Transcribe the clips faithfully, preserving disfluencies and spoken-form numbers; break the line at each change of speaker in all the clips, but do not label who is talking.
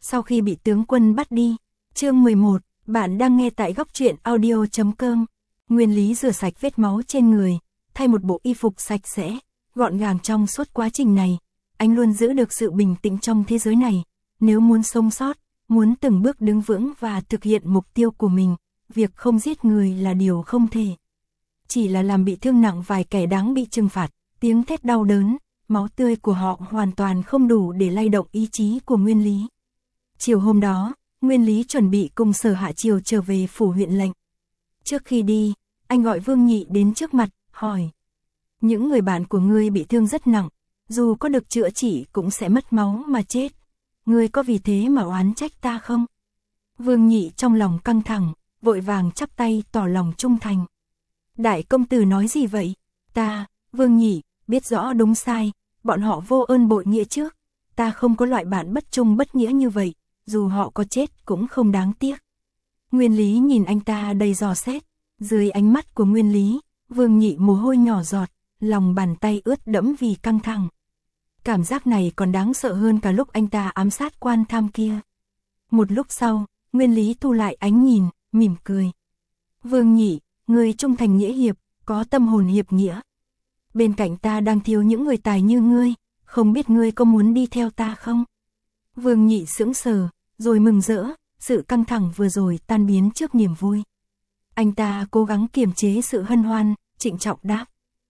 sau khi bị tướng quân bắt đi. Chương mười một, bạn đang nghe tại góc truyện audio chấm com. Nguyên Lý rửa sạch vết máu trên người, thay một bộ y phục sạch sẽ, gọn gàng. Trong suốt quá trình này, anh luôn giữ được sự bình tĩnh trong thế giới này. Nếu muốn sống sót, muốn từng bước đứng vững và thực hiện mục tiêu của mình, việc không giết người là điều không thể. Chỉ là làm bị thương nặng vài kẻ đáng bị trừng phạt, tiếng thét đau đớn, máu tươi của họ hoàn toàn không đủ để lay động ý chí của Nguyên Lý. Chiều hôm đó, Nguyên Lý chuẩn bị cùng Sở Hạ Chiều trở về phủ huyện lệnh. Trước khi đi, anh gọi Vương Nhị đến trước mặt, hỏi: những người bạn của ngươi bị thương rất nặng, dù có được chữa trị cũng sẽ mất máu mà chết. Ngươi có vì thế mà oán trách ta không? Vương Nhị trong lòng căng thẳng, vội vàng chắp tay tỏ lòng trung thành. Đại công tử nói gì vậy? Ta, Vương Nhị, biết rõ đúng sai, bọn họ vô ơn bội nghĩa trước. Ta không có loại bạn bất trung bất nghĩa như vậy, dù họ có chết cũng không đáng tiếc. Nguyên Lý nhìn anh ta đầy dò xét, dưới ánh mắt của Nguyên Lý, Vương Nhị mồ hôi nhỏ giọt, lòng bàn tay ướt đẫm vì căng thẳng. Cảm giác này còn đáng sợ hơn cả lúc anh ta ám sát quan tham kia. Một lúc sau, Nguyên Lý thu lại ánh nhìn, mỉm cười. Vương Nhị, người trung thành nghĩa hiệp, có tâm hồn hiệp nghĩa. Bên cạnh ta đang thiếu những người tài như ngươi, không biết ngươi có muốn đi theo ta không? Vương Nhị sững sờ, rồi mừng rỡ, sự căng thẳng vừa rồi tan biến trước niềm vui. Anh ta cố gắng kiềm chế sự hân hoan, trịnh trọng đáp: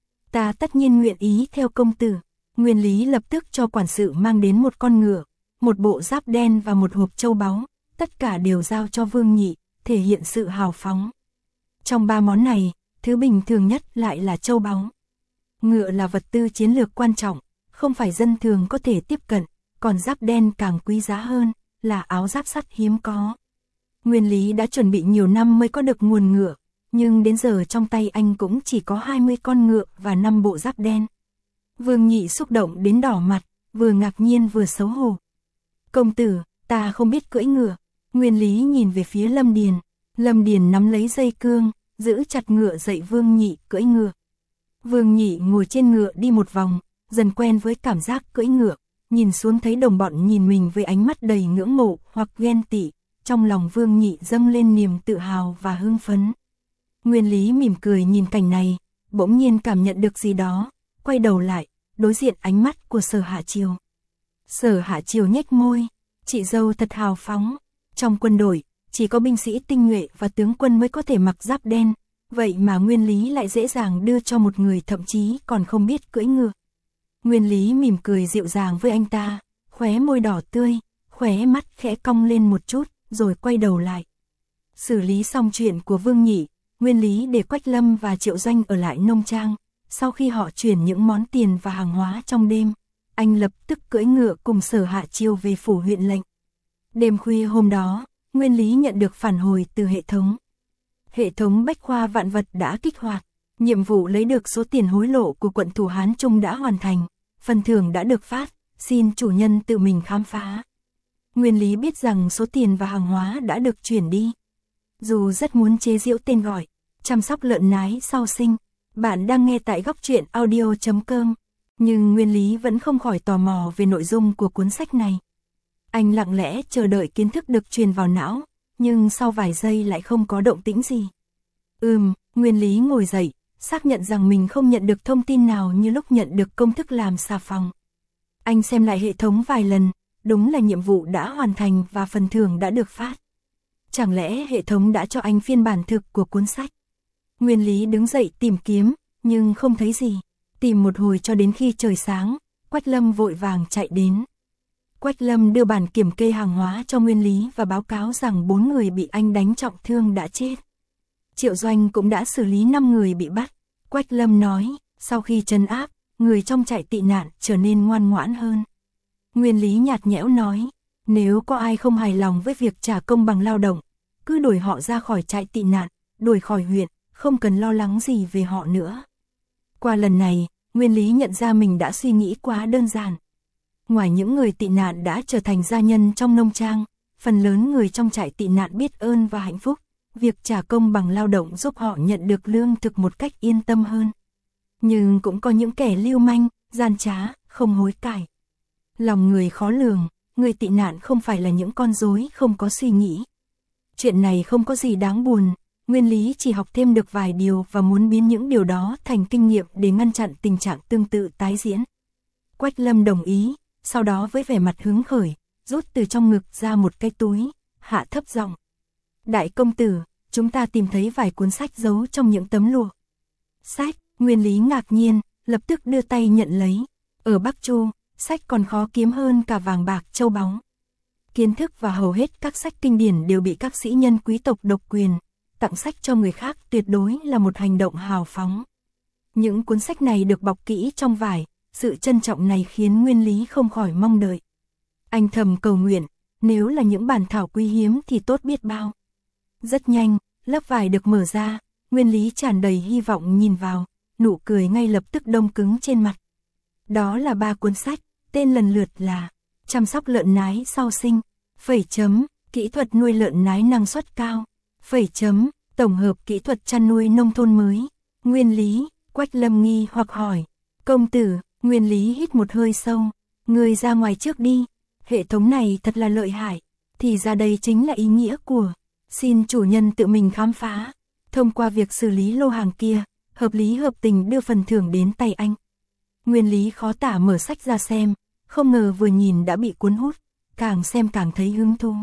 ta tất nhiên nguyện ý theo công tử. Nguyên Lý lập tức cho quản sự mang đến một con ngựa, một bộ giáp đen và một hộp châu báu, tất cả đều giao cho Vương Nhị, thể hiện sự hào phóng. Trong ba món này, thứ bình thường nhất lại là châu báu. Ngựa là vật tư chiến lược quan trọng, không phải dân thường có thể tiếp cận, còn giáp đen càng quý giá hơn, là áo giáp sắt hiếm có. Nguyên Lý đã chuẩn bị nhiều năm mới có được nguồn ngựa, nhưng đến giờ trong tay anh cũng chỉ có hai mươi con ngựa và năm bộ giáp đen. Vương Nhị xúc động đến đỏ mặt, vừa ngạc nhiên vừa xấu hổ. Công tử, ta không biết cưỡi ngựa. Nguyên Lý nhìn về phía Lâm Điền. Lâm Điền nắm lấy dây cương, giữ chặt ngựa dạy Vương Nhị cưỡi ngựa. Vương Nhị ngồi trên ngựa đi một vòng, dần quen với cảm giác cưỡi ngựa, nhìn xuống thấy đồng bọn nhìn mình với ánh mắt đầy ngưỡng mộ hoặc ghen tị, trong lòng Vương Nhị dâng lên niềm tự hào và hưng phấn. Nguyên Lý mỉm cười nhìn cảnh này, bỗng nhiên cảm nhận được gì đó, quay đầu lại, đối diện ánh mắt của Sở Hạ Chiều. Sở Hạ Chiều nhếch môi, chị dâu thật hào phóng, trong quân đội, chỉ có binh sĩ tinh nhuệ và tướng quân mới có thể mặc giáp đen, vậy mà Nguyên Lý lại dễ dàng đưa cho một người thậm chí còn không biết cưỡi ngựa. Nguyên Lý mỉm cười dịu dàng với anh ta, khóe môi đỏ tươi, khóe mắt khẽ cong lên một chút, rồi quay đầu lại. Xử lý xong chuyện của Vương Nhị, Nguyên Lý để Quách Lâm và Triệu Doanh ở lại nông trang. Sau khi họ chuyển những món tiền và hàng hóa trong đêm, anh lập tức cưỡi ngựa cùng Sở Hạ Chiều về phủ huyện lệnh. Đêm khuya hôm đó, Nguyên Lý nhận được phản hồi từ hệ thống. Hệ thống bách khoa vạn vật đã kích hoạt, nhiệm vụ lấy được số tiền hối lộ của quận thủ Hán Trung đã hoàn thành, phần thưởng đã được phát, xin chủ nhân tự mình khám phá. Nguyên Lý biết rằng số tiền và hàng hóa đã được chuyển đi. Dù rất muốn chế giễu tên gọi, chăm sóc lợn nái sau sinh, bạn đang nghe tại góc truyện audio chấm com, nhưng Nguyên Lý vẫn không khỏi tò mò về nội dung của cuốn sách này. Anh lặng lẽ chờ đợi kiến thức được truyền vào não, nhưng sau vài giây lại không có động tĩnh gì. Ừm, Nguyên Lý ngồi dậy, xác nhận rằng mình không nhận được thông tin nào như lúc nhận được công thức làm xà phòng. Anh xem lại hệ thống vài lần, đúng là nhiệm vụ đã hoàn thành và phần thưởng đã được phát. Chẳng lẽ hệ thống đã cho anh phiên bản thực của cuốn sách? Nguyên Lý đứng dậy tìm kiếm, nhưng không thấy gì. Tìm một hồi cho đến khi trời sáng, Quách Lâm vội vàng chạy đến. Quách Lâm đưa bản kiểm kê hàng hóa cho Nguyên Lý và báo cáo rằng bốn người bị anh đánh trọng thương đã chết. Triệu Doanh cũng đã xử lý năm người bị bắt. Quách Lâm nói, sau khi trấn áp, người trong trại tị nạn trở nên ngoan ngoãn hơn. Nguyên Lý nhạt nhẽo nói, nếu có ai không hài lòng với việc trả công bằng lao động, cứ đuổi họ ra khỏi trại tị nạn, đuổi khỏi huyện, không cần lo lắng gì về họ nữa. Qua lần này, Nguyên Lý nhận ra mình đã suy nghĩ quá đơn giản. Ngoài những người tị nạn đã trở thành gia nhân trong nông trang, phần lớn người trong trại tị nạn biết ơn và hạnh phúc. Việc trả công bằng lao động giúp họ nhận được lương thực một cách yên tâm hơn. Nhưng cũng có những kẻ lưu manh, gian trá, không hối cải. Lòng người khó lường, người tị nạn không phải là những con rối không có suy nghĩ. Chuyện này không có gì đáng buồn, Nguyên Lý chỉ học thêm được vài điều và muốn biến những điều đó thành kinh nghiệm để ngăn chặn tình trạng tương tự tái diễn. Quách Lâm đồng ý, sau đó với vẻ mặt hứng khởi, rút từ trong ngực ra một cái túi, hạ thấp giọng. Đại công tử, chúng ta tìm thấy vài cuốn sách giấu trong những tấm lụa. Sách, Nguyên Lý ngạc nhiên, lập tức đưa tay nhận lấy. Ở Bắc Chu, sách còn khó kiếm hơn cả vàng bạc châu báu. Kiến thức và hầu hết các sách kinh điển đều bị các sĩ nhân quý tộc độc quyền, tặng sách cho người khác tuyệt đối là một hành động hào phóng. Những cuốn sách này được bọc kỹ trong vải, sự trân trọng này khiến Nguyên Lý không khỏi mong đợi. Anh thầm cầu nguyện, nếu là những bản thảo quý hiếm thì tốt biết bao. Rất nhanh, lớp vải được mở ra, Nguyên Lý tràn đầy hy vọng nhìn vào, nụ cười ngay lập tức đông cứng trên mặt. Đó là ba cuốn sách, tên lần lượt là Chăm sóc lợn nái sau sinh, phẩy chấm, Kỹ thuật nuôi lợn nái năng suất cao, phẩy chấm, Tổng hợp kỹ thuật chăn nuôi nông thôn mới. Nguyên Lý, Quách Lâm nghi hoặc hỏi. Công tử, Nguyên Lý hít một hơi sâu. Người ra ngoài trước đi. Hệ thống này thật là lợi hại. Thì ra đây chính là ý nghĩa của xin chủ nhân tự mình khám phá. Thông qua việc xử lý lô hàng kia, hợp lý hợp tình đưa phần thưởng đến tay anh. Nguyên Lý khó tả mở sách ra xem, không ngờ vừa nhìn đã bị cuốn hút, càng xem càng thấy hứng thú.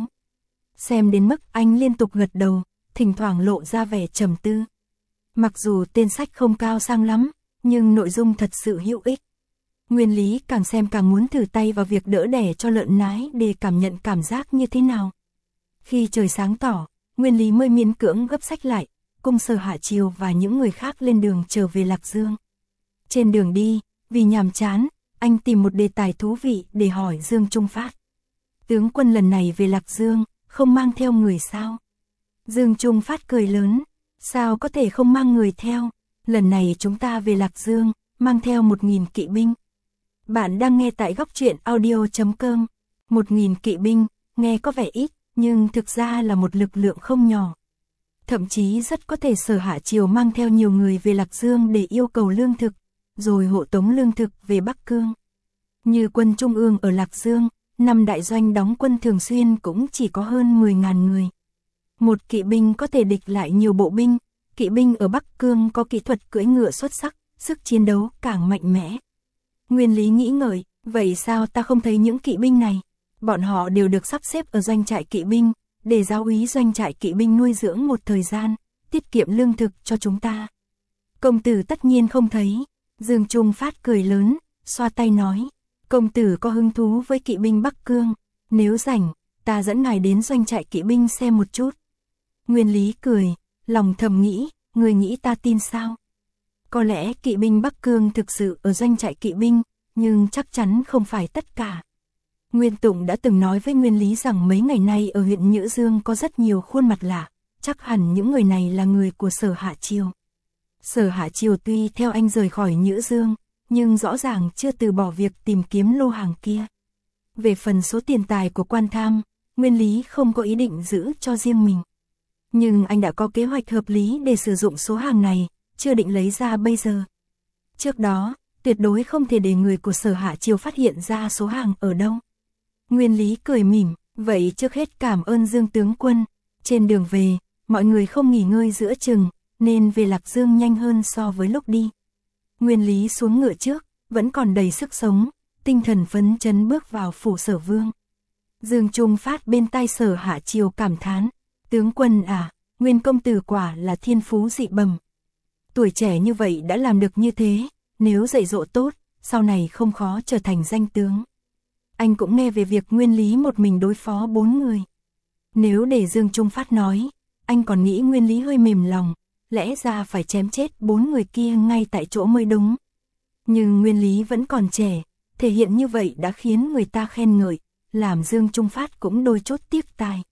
Xem đến mức anh liên tục gật đầu, thỉnh thoảng lộ ra vẻ trầm tư. Mặc dù tên sách không cao sang lắm, nhưng nội dung thật sự hữu ích. Nguyên Lý càng xem càng muốn thử tay vào việc đỡ đẻ cho lợn nái để cảm nhận cảm giác như thế nào. Khi trời sáng tỏ, Nguyên Lý mới miễn cưỡng gấp sách lại, cùng Sở Hạ Chiều và những người khác lên đường trở về Lạc Dương. Trên đường đi, vì nhàm chán, anh tìm một đề tài thú vị để hỏi Dương Trung Phát. Tướng quân lần này về Lạc Dương, không mang theo người sao? Dương Trung Phát cười lớn, sao có thể không mang người theo? Lần này chúng ta về Lạc Dương, mang theo một nghìn kỵ binh. Bạn đang nghe tại góc truyện audio chấm com. Một nghìn kỵ binh, nghe có vẻ ít, nhưng thực ra là một lực lượng không nhỏ. Thậm chí rất có thể Sở Hạ Chiều mang theo nhiều người về Lạc Dương để yêu cầu lương thực, rồi hộ tống lương thực về Bắc Cương. Như quân Trung ương ở Lạc Dương, năm đại doanh đóng quân thường xuyên cũng chỉ có hơn mười nghìn người. Một kỵ binh có thể địch lại nhiều bộ binh, kỵ binh ở Bắc Cương có kỹ thuật cưỡi ngựa xuất sắc, sức chiến đấu càng mạnh mẽ. Nguyên Lý nghĩ ngợi, vậy sao ta không thấy những kỵ binh này? Bọn họ đều được sắp xếp ở doanh trại kỵ binh, để giáo úy doanh trại kỵ binh nuôi dưỡng một thời gian, tiết kiệm lương thực cho chúng ta. Công tử tất nhiên không thấy. Dương Trung Phát cười lớn, xoa tay nói. Công tử có hứng thú với kỵ binh Bắc Cương, nếu rảnh, ta dẫn ngài đến doanh trại kỵ binh xem một chút. Nguyên Lý cười, lòng thầm nghĩ, người nghĩ ta tin sao? Có lẽ kỵ binh Bắc Cương thực sự ở doanh trại kỵ binh, nhưng chắc chắn không phải tất cả. Nguyên Tụng đã từng nói với Nguyên Lý rằng mấy ngày nay ở huyện Nhữ Dương có rất nhiều khuôn mặt lạ, chắc hẳn những người này là người của Sở Hạ Chiều. Sở Hạ Chiều tuy theo anh rời khỏi Nhữ Dương, nhưng rõ ràng chưa từ bỏ việc tìm kiếm lô hàng kia. Về phần số tiền tài của quan tham, Nguyên Lý không có ý định giữ cho riêng mình. Nhưng anh đã có kế hoạch hợp lý để sử dụng số hàng này, chưa định lấy ra bây giờ. Trước đó, tuyệt đối không thể để người của Sở Hạ Chiều phát hiện ra số hàng ở đâu. Nguyên Lý cười mỉm, vậy trước hết cảm ơn Dương tướng quân. Trên đường về, mọi người không nghỉ ngơi giữa chừng, nên về Lạc Dương nhanh hơn so với lúc đi. Nguyên Lý xuống ngựa trước, vẫn còn đầy sức sống, tinh thần phấn chấn bước vào phủ Sở Vương. Dương Trung Phát bên tai Sở Hạ Chiều cảm thán, tướng quân à, Nguyên công tử quả là thiên phú dị bẩm. Tuổi trẻ như vậy đã làm được như thế, nếu dạy dỗ tốt, sau này không khó trở thành danh tướng. Anh cũng nghe về việc Nguyên Lý một mình đối phó bốn người. Nếu để Dương Trung Phát nói, anh còn nghĩ Nguyên Lý hơi mềm lòng, lẽ ra phải chém chết bốn người kia ngay tại chỗ mới đúng. Nhưng Nguyên Lý vẫn còn trẻ, thể hiện như vậy đã khiến người ta khen ngợi, làm Dương Trung Phát cũng đôi chút tiếc tai.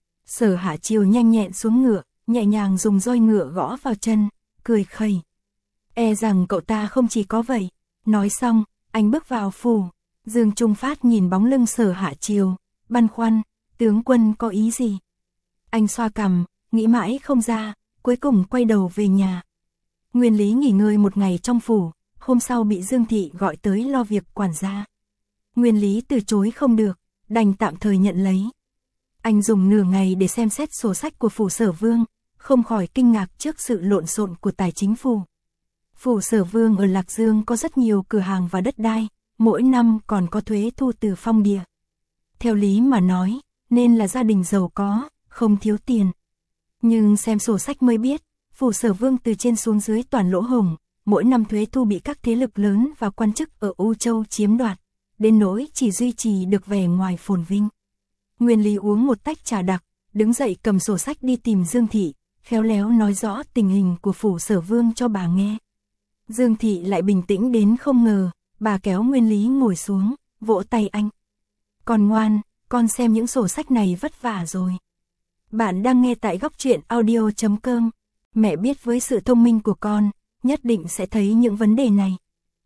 Sở Hạ Chiều nhanh nhẹn xuống ngựa, nhẹ nhàng dùng roi ngựa gõ vào chân, cười khẩy. E rằng cậu ta không chỉ có vậy. Nói xong, anh bước vào phủ. Dương Trung Phát nhìn bóng lưng Sở Hạ Chiều, băn khoăn, tướng quân có ý gì? Anh xoa cằm, nghĩ mãi không ra, cuối cùng quay đầu về nhà. Nguyên Lý nghỉ ngơi một ngày trong phủ, hôm sau bị Dương Thị gọi tới lo việc quản gia. Nguyên Lý từ chối không được, đành tạm thời nhận lấy. Anh dùng nửa ngày để xem xét sổ sách của phủ Sở Vương, không khỏi kinh ngạc trước sự lộn xộn của tài chính phủ. Phủ Sở Vương ở Lạc Dương có rất nhiều cửa hàng và đất đai, mỗi năm còn có thuế thu từ phong địa. Theo lý mà nói, nên là gia đình giàu có, không thiếu tiền. Nhưng xem sổ sách mới biết, phủ Sở Vương từ trên xuống dưới toàn lỗ hổng, mỗi năm thuế thu bị các thế lực lớn và quan chức ở U Châu chiếm đoạt, đến nỗi chỉ duy trì được vẻ ngoài phồn vinh. Nguyên Lý uống một tách trà đặc, đứng dậy cầm sổ sách đi tìm Dương Thị, khéo léo nói rõ tình hình của phủ Sở Vương cho bà nghe. Dương Thị lại bình tĩnh đến không ngờ, bà kéo Nguyên Lý ngồi xuống, vỗ tay anh. Con ngoan, con xem những sổ sách này vất vả rồi. Bạn đang nghe tại góc truyện audio chấm com. Mẹ biết với sự thông minh của con, nhất định sẽ thấy những vấn đề này.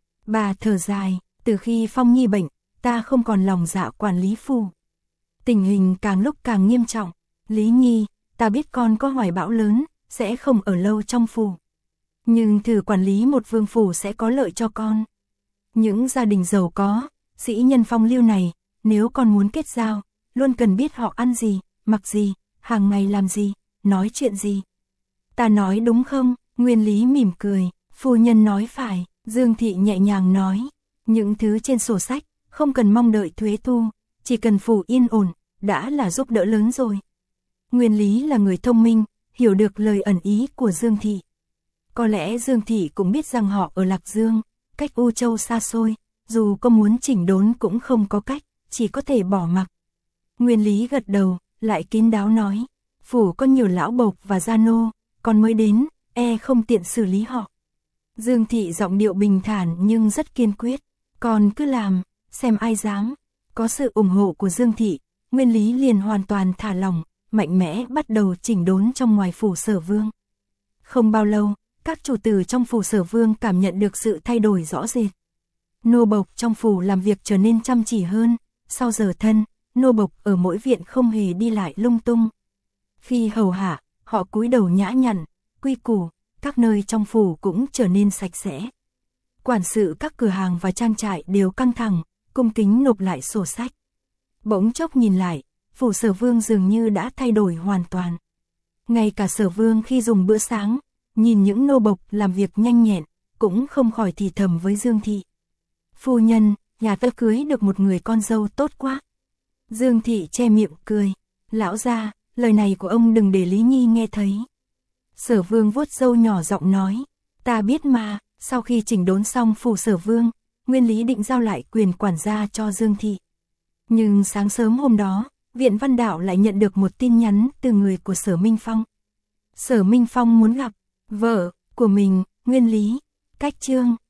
Bà thở dài, từ khi Phong Nhi bệnh, ta không còn lòng dạ quản lý phủ. Tình hình càng lúc càng nghiêm trọng. Lý Nhi, ta biết con có hoài bão lớn, sẽ không ở lâu trong phủ. Nhưng thử quản lý một vương phủ sẽ có lợi cho con. Những gia đình giàu có, sĩ nhân phong lưu này, nếu con muốn kết giao, luôn cần biết họ ăn gì, mặc gì, hàng ngày làm gì, nói chuyện gì. Ta nói đúng không? Nguyên Lý mỉm cười, phu nhân nói phải. Dương Thị nhẹ nhàng nói, những thứ trên sổ sách, không cần mong đợi thuế thu, chỉ cần phủ yên ổn, đã là giúp đỡ lớn rồi. Nguyên Lý là người thông minh, hiểu được lời ẩn ý của Dương Thị. Có lẽ Dương Thị cũng biết rằng họ ở Lạc Dương, cách U Châu xa xôi, dù có muốn chỉnh đốn cũng không có cách, chỉ có thể bỏ mặc. Nguyên Lý gật đầu, lại kín đáo nói, phủ có nhiều lão bộc và gia nô, còn mới đến, e không tiện xử lý họ. Dương Thị giọng điệu bình thản nhưng rất kiên quyết, còn cứ làm, xem ai dám. Có sự ủng hộ của Dương Thị, Nguyên Lý liền hoàn toàn thả lỏng, mạnh mẽ bắt đầu chỉnh đốn trong ngoài phủ Sở Vương. Không bao lâu, các chủ tử trong phủ Sở Vương cảm nhận được sự thay đổi rõ rệt. Nô bộc trong phủ làm việc trở nên chăm chỉ hơn, sau giờ thân, nô bộc ở mỗi viện không hề đi lại lung tung. Khi hầu hạ, họ cúi đầu nhã nhặn, quy củ, các nơi trong phủ cũng trở nên sạch sẽ. Quản sự các cửa hàng và trang trại đều căng thẳng, cung kính nộp lại sổ sách. Bỗng chốc nhìn lại, phủ Sở Vương dường như đã thay đổi hoàn toàn. Ngay cả Sở Vương khi dùng bữa sáng, nhìn những nô bộc làm việc nhanh nhẹn, cũng không khỏi thì thầm với Dương Thị. Phu nhân, nhà ta cưới được một người con dâu tốt quá. Dương Thị che miệng cười, lão gia, lời này của ông đừng để Lý Nhi nghe thấy. Sở Vương vuốt râu nhỏ giọng nói, ta biết mà. Sau khi chỉnh đốn xong phủ Sở Vương, Nguyên Lý định giao lại quyền quản gia cho Dương Thị. Nhưng sáng sớm hôm đó, Viện Văn Đạo lại nhận được một tin nhắn từ người của Sở Minh Phong. Sở Minh Phong muốn gặp vợ của mình, Nguyên Lý. Cách chương